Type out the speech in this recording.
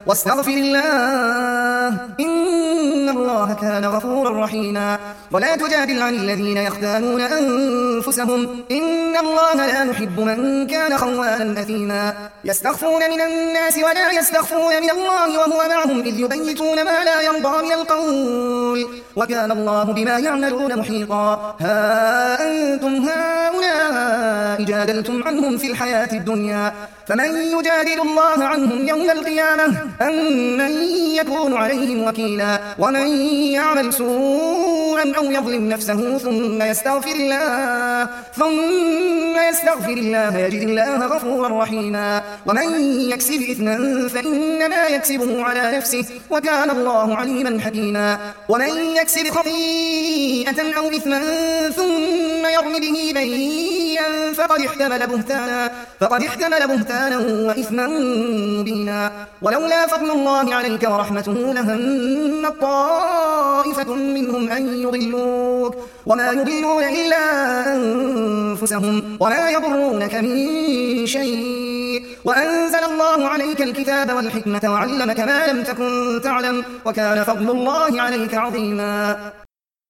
واستغفر الله إن الله كان غفورا رحيما. ولا تجادل عن الذين يختانون أنفسهم إن الله لا يحب من كان خوانا أثيما. يستخفون من الناس ولا يستخفون من الله وهو معهم إذ يبيتون ما لا يرضى من القول وكان الله بما يعملون محيطا. ها أنتم هؤلاء جادلتم عنهم في الحياة الدنيا فمن يجادل الله عنهم يوم القيامة أم من يكون عليهم وكيلا. ومن يعمل سوءا أو يظلم نفسه ثم يستغفر الله يجد الله غفورا رحيما. ومن يكسب إثما فإنما يكسبه على نفسه وكان الله عليما حكيما. ومن يكسب خطيئة أو إثما ثم يرم به بريئا فقد احتمل بهتانا وإثما مبينا. ولولا فضل الله عليك ورحمته لهم طائفة منهم أن يضلوك وما يضلون إلا أنفسهم وما يضرونك من شيء. وأنزل الله عليك الكتاب والحكمة وعلمك ما لم تكن تعلم وكان فضل الله عليك عظيما.